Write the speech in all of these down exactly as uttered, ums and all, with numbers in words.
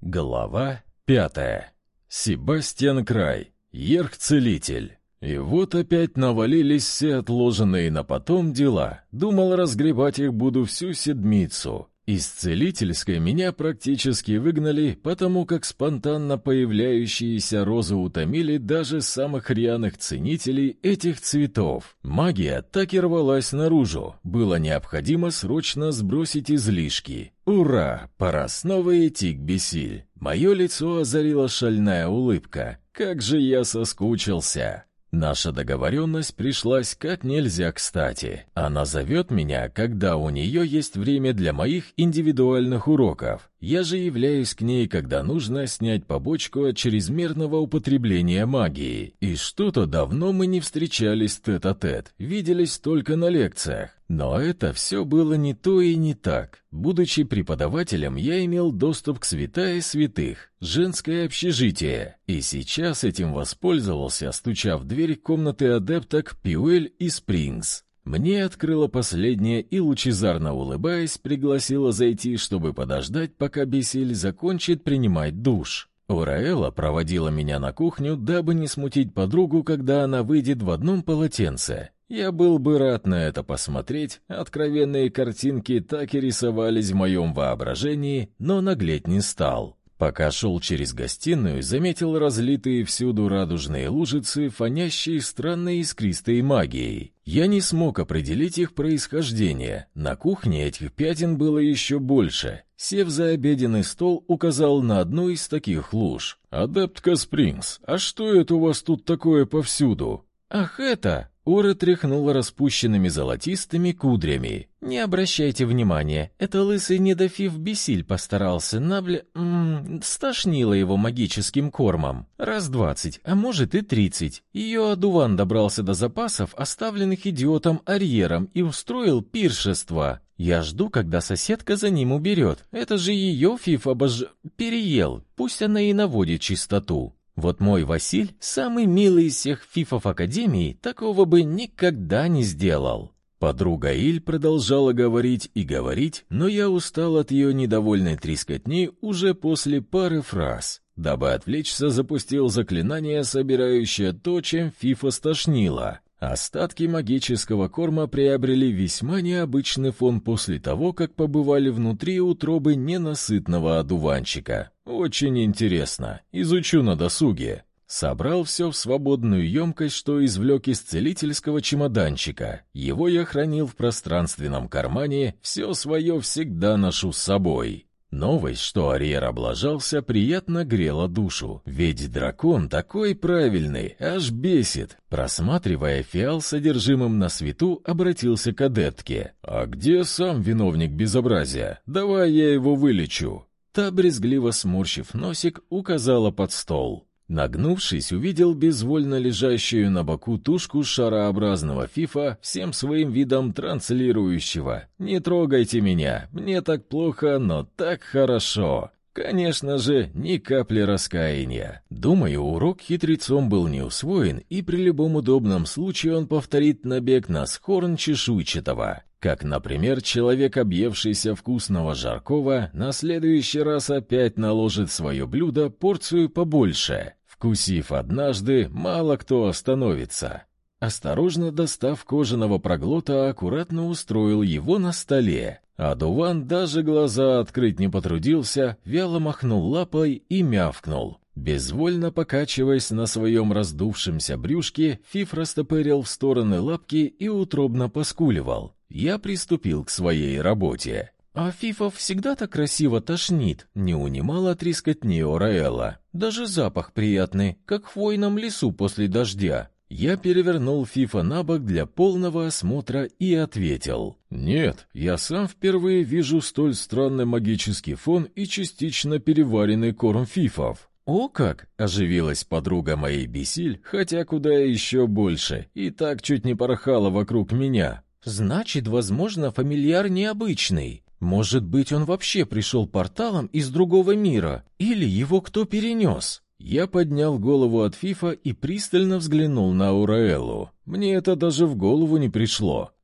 Глава пятая. Себастьян Край. Ерх-целитель. И вот опять навалились все отложенные на потом дела. Думал, разгребать их буду всю седмицу. Из целительской меня практически выгнали, потому как спонтанно появляющиеся розы утомили даже самых рьяных ценителей этих цветов. Магия так и рвалась наружу. Было необходимо срочно сбросить излишки. Ура! Пора снова идти к Бесиль. Мое лицо озарила шальная улыбка. Как же я соскучился! Наша договоренность пришлась как нельзя кстати. Она зовет меня, когда у нее есть время для моих индивидуальных уроков. Я же являюсь к ней, когда нужно снять побочку от чрезмерного употребления магии. И что-то давно мы не встречались тет-а-тет, виделись только на лекциях. Но это все было не то и не так. Будучи преподавателем, я имел доступ к святая святых, женское общежитие. И сейчас этим воспользовался, стуча в дверь комнаты адепток Пьюэль и Спрингс. Мне открыла последняя и, лучезарно улыбаясь, пригласила зайти, чтобы подождать, пока Бесиль закончит принимать душ. Ораэла проводила меня на кухню, дабы не смутить подругу, когда она выйдет в одном полотенце. Я был бы рад на это посмотреть, откровенные картинки так и рисовались в моем воображении, но наглеть не стал. Пока шел через гостиную, заметил разлитые всюду радужные лужицы, фонящие странной искристой магией. Я не смог определить их происхождение. На кухне этих пятен было еще больше. Сев за обеденный стол, указал на одну из таких луж. «Адептка Спрингс, а что это у вас тут такое повсюду?» «Ах, это...» Ора тряхнула распущенными золотистыми кудрями. «Не обращайте внимания, это лысый недофив Бесиль постарался набля... М-м, стошнило его магическим кормом. Раз двадцать, а может и тридцать. Ее одуван добрался до запасов, оставленных идиотом Арьером, и устроил пиршество. Я жду, когда соседка за ним уберет. Это же ее фиф обож... переел. Пусть она и наводит чистоту». Вот мой Василь, самый милый из всех фифов Академии, такого бы никогда не сделал. Подруга Иль продолжала говорить и говорить, но я устал от ее недовольной трескотни уже после пары фраз. Дабы отвлечься, запустил заклинание, собирающее то, чем фифа стошнило. Остатки магического корма приобрели весьма необычный фон после того, как побывали внутри утробы ненасытного одуванчика. Очень интересно. Изучу на досуге. Собрал все в свободную емкость, что извлек из целительского чемоданчика. Его я хранил в пространственном кармане, все свое всегда ношу с собой. Новость, что Арьер облажался, приятно грела душу, ведь дракон такой правильный, аж бесит. Просматривая фиал с содержимым на свету, обратился к адептке. «А где сам виновник безобразия? Давай я его вылечу». Та, брезгливо сморщив носик, указала под стол. Нагнувшись, увидел безвольно лежащую на боку тушку шарообразного фифа, всем своим видом транслирующего. «Не трогайте меня, мне так плохо, но так хорошо». Конечно же, ни капли раскаяния. Думаю, урок хитрецом был не усвоен, и при любом удобном случае он повторит набег на схорн чешуйчатого. Как, например, человек, объевшийся вкусного жаркого, на следующий раз опять наложит в свое блюдо порцию побольше. Вкусив однажды, мало кто остановится. Осторожно достав кожаного проглота, аккуратно устроил его на столе. Одуван даже глаза открыть не потрудился, вяло махнул лапой и мявкнул. Безвольно покачиваясь на своем раздувшемся брюшке, фиф растопырил в стороны лапки и утробно поскуливал. Я приступил к своей работе. «А фифов всегда так красиво тошнит», — не унимала трескотни Ораэла. «Даже запах приятный, как в хвойном лесу после дождя». Я перевернул фифа на бок для полного осмотра и ответил. «Нет, я сам впервые вижу столь странный магический фон и частично переваренный корм фифов». «О как!» — оживилась подруга моей Бесиль, хотя куда еще больше, и так чуть не порхала вокруг меня. «Значит, возможно, фамильяр необычный. Может быть, он вообще пришел порталом из другого мира, или его кто перенес?» Я поднял голову от фифа и пристально взглянул на Ораэлу. Мне это даже в голову не пришло.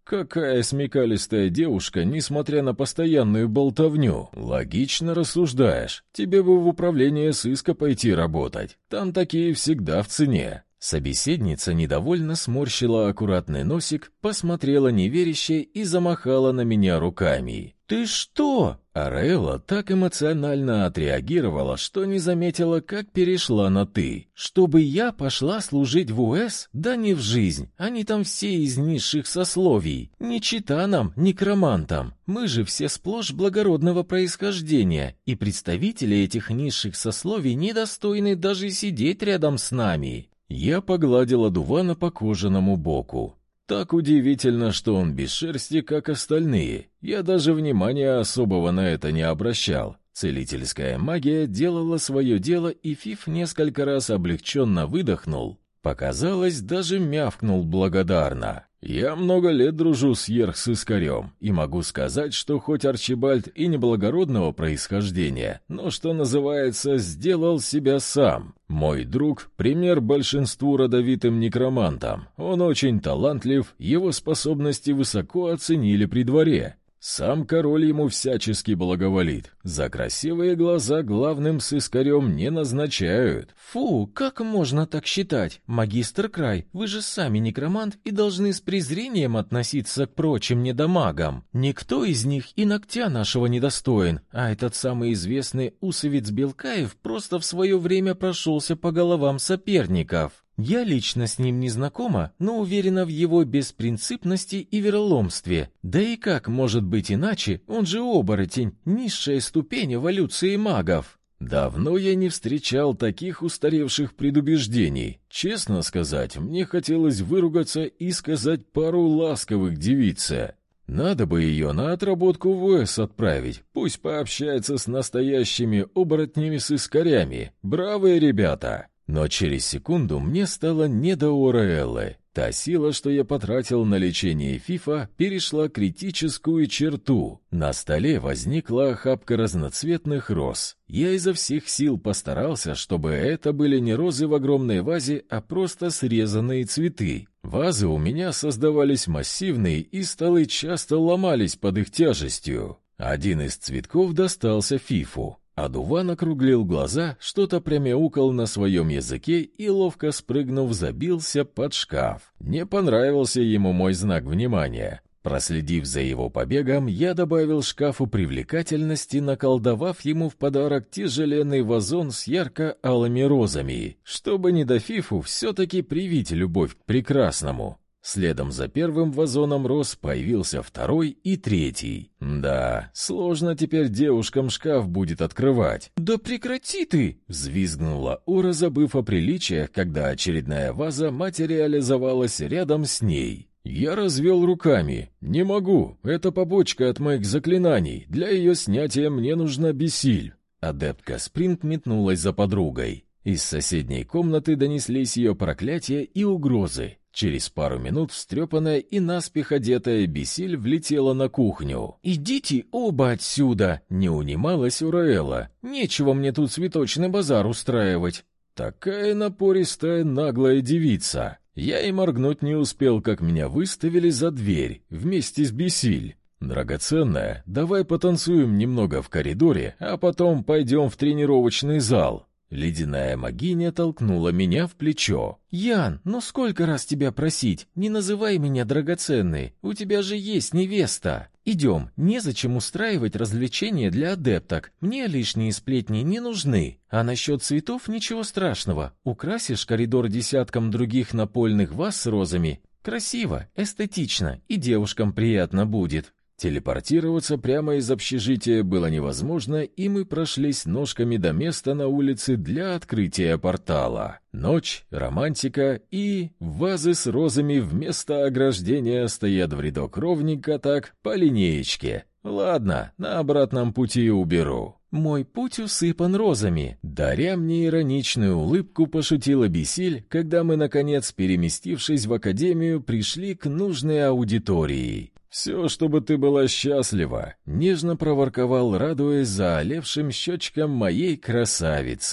Какая смекалистая девушка, несмотря на постоянную болтовню. Логично рассуждаешь. Тебе бы в управление сыска пойти работать. Там такие всегда в цене. Собеседница недовольно сморщила аккуратный носик, посмотрела неверяще и замахала на меня руками. «Ты что?» Орелла так эмоционально отреагировала, что не заметила, как перешла на «ты». «Чтобы я пошла служить в УЭС? Да не в жизнь. Они там все из низших сословий. Не чита нам, некромантам. Мы же все сплошь благородного происхождения, и представители этих низших сословий недостойны даже сидеть рядом с нами». Я погладил одувана по кожаному боку. Так удивительно, что он без шерсти, как остальные. Я даже внимания особого на это не обращал. Целительская магия делала свое дело, и Фиф несколько раз облегченно выдохнул. Показалось, даже мявкнул благодарно. Я много лет дружу с Ерх-сыскарем, и могу сказать, что хоть Арчибальд и не благородного происхождения, но, что называется, сделал себя сам. Мой друг — пример большинству родовитым некромантам. Он очень талантлив, его способности высоко оценили при дворе. Сам король ему всячески благоволит. За красивые глаза главным сыскарем не назначают. Фу, как можно так считать? Магистр Край, вы же сами некромант и должны с презрением относиться к прочим недомагам. Никто из них и ногтя нашего не достоин, а этот самый известный Усовец Белкаев просто в свое время прошелся по головам соперников. Я лично с ним не знакома, но уверена в его беспринципности и вероломстве. Да и как может быть иначе? Он же оборотень, низшая ступень эволюции магов. Давно я не встречал таких устаревших предубеждений. Честно сказать, мне хотелось выругаться и сказать пару ласковых девице. Надо бы ее на отработку в УЭС отправить, пусть пообщается с настоящими оборотнями-сыскарями. Бравые ребята! Но через секунду мне стало не до Ореллы. Та сила, что я потратил на лечение Фифа, перешла критическую черту. На столе возникла охапка разноцветных роз. Я изо всех сил постарался, чтобы это были не розы в огромной вазе, а просто срезанные цветы. Вазы у меня создавались массивные, и столы часто ломались под их тяжестью. Один из цветков достался Фифу. Адуван округлил глаза, что-то промяукал на своем языке и, ловко спрыгнув, забился под шкаф. Не понравился ему мой знак внимания. Проследив за его побегом, я добавил шкафу привлекательности, наколдовав ему в подарок тяжеленный вазон с ярко-алыми розами, чтобы не до Фифу все-таки привить любовь к прекрасному. Следом за первым вазоном роз появился второй и третий. Да, сложно теперь девушкам шкаф будет открывать. «Да прекрати ты!» — взвизгнула Ора, забыв о приличиях, когда очередная ваза материализовалась рядом с ней. Я развел руками. «Не могу, это побочка от моих заклинаний. Для ее снятия мне нужна бисиль». Адептка Спринг метнулась за подругой. Из соседней комнаты донеслись ее проклятия и угрозы. Через пару минут встрепанная и наспех одетая Бисиль влетела на кухню. «Идите оба отсюда!» — не унималась Ураэла. «Нечего мне тут цветочный базар устраивать». Такая напористая наглая девица. Я и моргнуть не успел, как меня выставили за дверь вместе с Бисиль. «Драгоценная, давай потанцуем немного в коридоре, а потом пойдем в тренировочный зал». Ледяная магиня толкнула меня в плечо. «Ян, ну сколько раз тебя просить? Не называй меня драгоценной. У тебя же есть невеста. Идем, незачем устраивать развлечения для адепток. Мне лишние сплетни не нужны. А насчет цветов ничего страшного. Украсишь коридор десятком других напольных ваз с розами. Красиво, эстетично, и девушкам приятно будет». Телепортироваться прямо из общежития было невозможно, и мы прошлись ножками до места на улице для открытия портала. Ночь, романтика и вазы с розами вместо ограждения стоят в рядок ровненько так, по линеечке. Ладно, на обратном пути уберу. «Мой путь усыпан розами», — даря мне ироничную улыбку, пошутила Бисиль, когда мы, наконец, переместившись в академию, пришли к нужной аудитории. «Все, чтобы ты была счастлива», — нежно проворковал, радуясь заолевшим щечкам моей красавицы.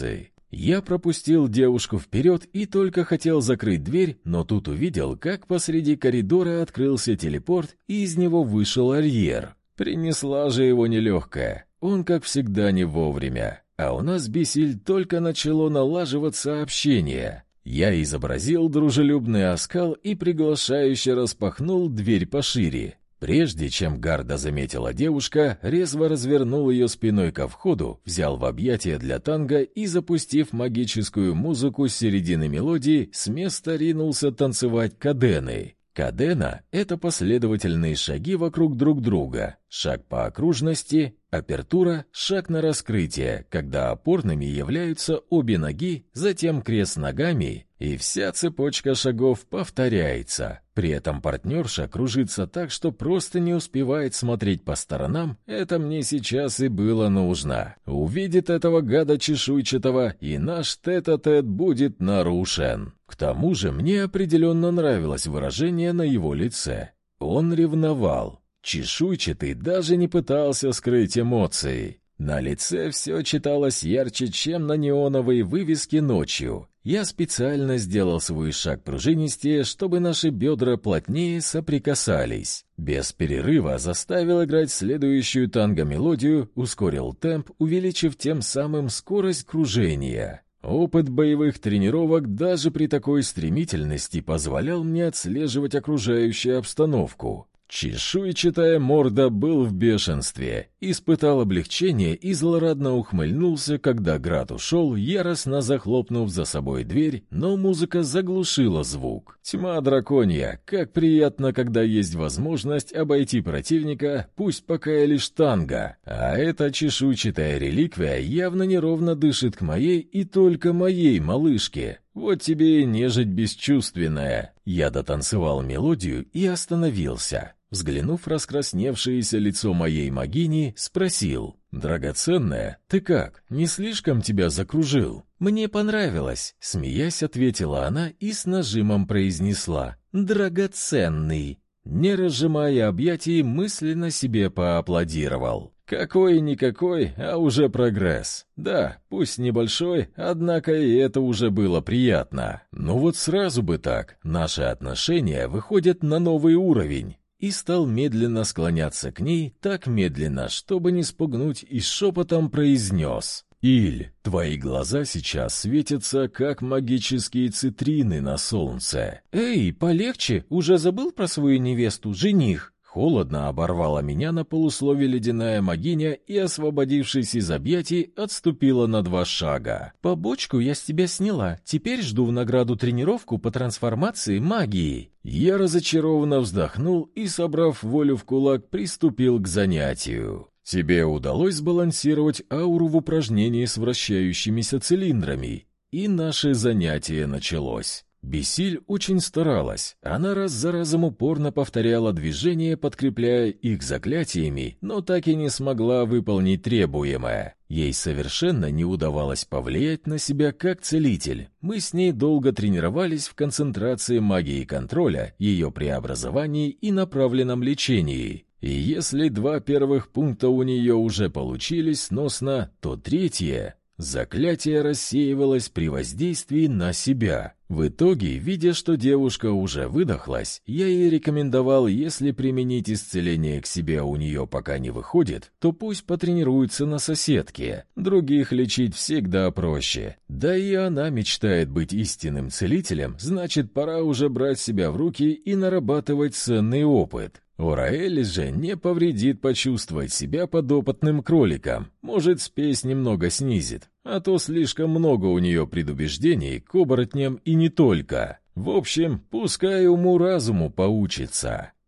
Я пропустил девушку вперед и только хотел закрыть дверь, но тут увидел, как посреди коридора открылся телепорт, и из него вышел Арьер. Принесла же его нелегкая. Он, как всегда, не вовремя. А у нас Бесиль только начало налаживаться общение. Я изобразил дружелюбный оскал и приглашающе распахнул дверь пошире. Прежде чем Гарда заметила девушка, резво развернул ее спиной ко входу, взял в объятия для танго и, запустив магическую музыку с середины мелодии, с места ринулся танцевать кадены. Кадена — это последовательные шаги вокруг друг друга. Шаг по окружности, апертура, шаг на раскрытие, когда опорными являются обе ноги, затем крест ногами, и вся цепочка шагов повторяется. При этом партнерша кружится так, что просто не успевает смотреть по сторонам. Это мне сейчас и было нужно. Увидит этого гада чешуйчатого, и наш тет-а-тет будет нарушен. К тому же мне определенно нравилось выражение на его лице. Он ревновал. Чешуйчатый даже не пытался скрыть эмоции. На лице все читалось ярче, чем на неоновой вывеске ночью. Я специально сделал свой шаг пружинистее, чтобы наши бедра плотнее соприкасались. Без перерыва заставил играть следующую танго-мелодию, ускорил темп, увеличив тем самым скорость кружения. Опыт боевых тренировок даже при такой стремительности позволял мне отслеживать окружающую обстановку. Чешуйчатая морда был в бешенстве, испытал облегчение и злорадно ухмыльнулся, когда Град ушел, яростно захлопнув за собой дверь, но музыка заглушила звук. Тьма драконья, как приятно, когда есть возможность обойти противника, пусть пока и лишь танго. А эта чешуйчатая реликвия явно неровно дышит к моей и только моей малышке. Вот тебе и нежить бесчувственная. Я дотанцевал мелодию и остановился. Взглянув в раскрасневшееся лицо моей могини, спросил: «Драгоценная, ты как, не слишком тебя закружил?» «Мне понравилось», — смеясь ответила она и с нажимом произнесла: «Драгоценный». Не разжимая объятий, мысленно себе поаплодировал. Какой-никакой, а уже прогресс. Да, пусть небольшой, однако и это уже было приятно. Но вот сразу бы так, наши отношения выходят на новый уровень. И стал медленно склоняться к ней, так медленно, чтобы не спугнуть, и шепотом произнес: «Иль, твои глаза сейчас светятся, как магические цитрины на солнце». «Эй, полегче, уже забыл про свою невесту, жених?» Холодно оборвала меня на полуслове ледяная могиня и, освободившись из объятий, отступила на два шага. «Побочку я с тебя сняла, теперь жду в награду тренировку по трансформации магии». Я разочарованно вздохнул и, собрав волю в кулак, приступил к занятию. «Тебе удалось сбалансировать ауру в упражнении с вращающимися цилиндрами?» И наше занятие началось. Бесиль очень старалась. Она раз за разом упорно повторяла движения, подкрепляя их заклятиями, но так и не смогла выполнить требуемое. Ей совершенно не удавалось повлиять на себя как целитель. Мы с ней долго тренировались в концентрации магии контроля, ее преобразовании и направленном лечении. И если два первых пункта у нее уже получились сносно, то третье... Заклятие рассеивалось при воздействии на себя. В итоге, видя, что девушка уже выдохлась, я ей рекомендовал, если применить исцеление к себе у нее пока не выходит, то пусть потренируется на соседке. Других лечить всегда проще. Да и она мечтает быть истинным целителем, значит, пора уже брать себя в руки и нарабатывать ценный опыт. Ораэль же не повредит почувствовать себя подопытным кроликом. Может, спесь немного снизит, а то слишком много у нее предубеждений к оборотням и не только. В общем, пускай уму-разуму поучится.